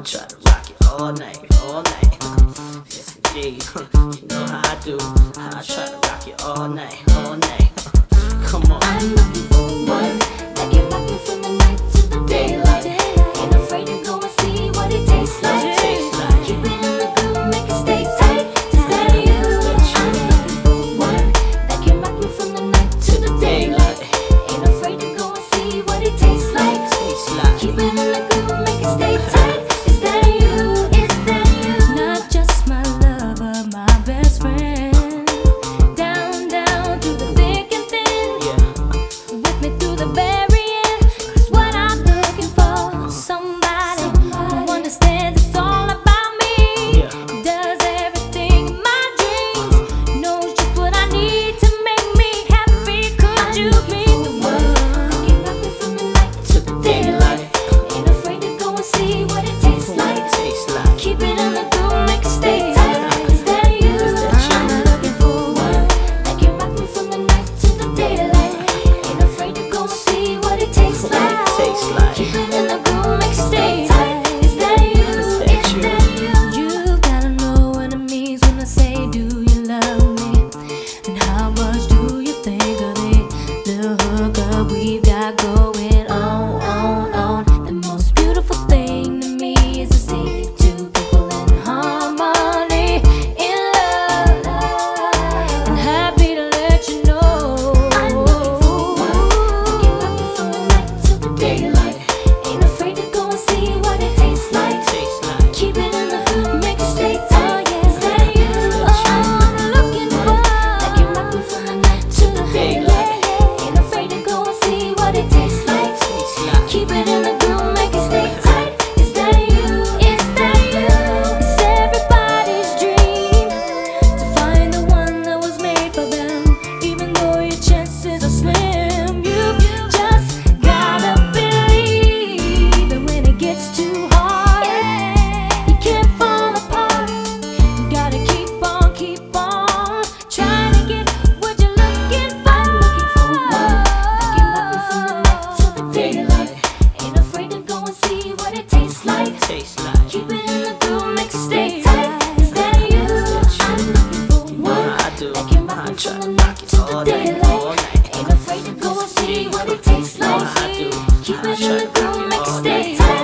try to rock it all night, all night. Yes indeed, you know how I do. I try to rock it all night, all night. Come on. I'm looking for one that can rock me from the night to the daylight. Ain't afraid to go and see what it tastes like. Keep it in the groove, make it stay tight. Is that you? I'm looking for one that can rock me from the night to the daylight. Ain't afraid to go and see what it tastes like. Keep it in the groove, make it stay tight. Is that you? Is that you? Not just my lover, my best friend. Down, down through the thick and thin. With me through the very end. That's what I'm looking for. Somebody who understands it's all about me. Does everything in my dreams. Knows just what I need to make me happy. Could you be the one? Can rock me from the night to the daylight. Ain't afraid to go and see what it tastes like. Keep it in the groove, make it stay tight. Is that you? I'm looking for one that can rock me from the night to the daylight. Ain't afraid to go and see what it tastes like. Keep it in the groove, make it stay tight. Is that you? Is that you? You gotta know what it means when I say, do you love me? And how much do you think of the little hookup we've got going on? The most beautiful thing to me is to see two people in harmony, in love, and happy to let you know. I'm looking for one that can rock me from the night to the daylight. Ain't afraid to go and see what it tastes like. Keep it in the groove, make it stay tight. Is that you? I'm looking for That can rock me from the night to the daylight. Ain't afraid to go and see what it tastes like. Keep it in the groove, make it stay tight. Is that you? Is that you? It's everybody's dream to find the one that was made for them. Even though your chances are slim, you just gotta believe. And when it gets too hard, you can't fall apart. You gotta keep on trying to get what you're looking for. I'm looking for one that can rock me from the night to the daylight. Ain't afraid to go and see what it tastes like. Keep it in the groove, make it stay tight. Is that you? I'm looking for one that can rock me from the night to the daylight. Ain't afraid to go and see what it tastes like. Keep it in the groove, make it stay tight.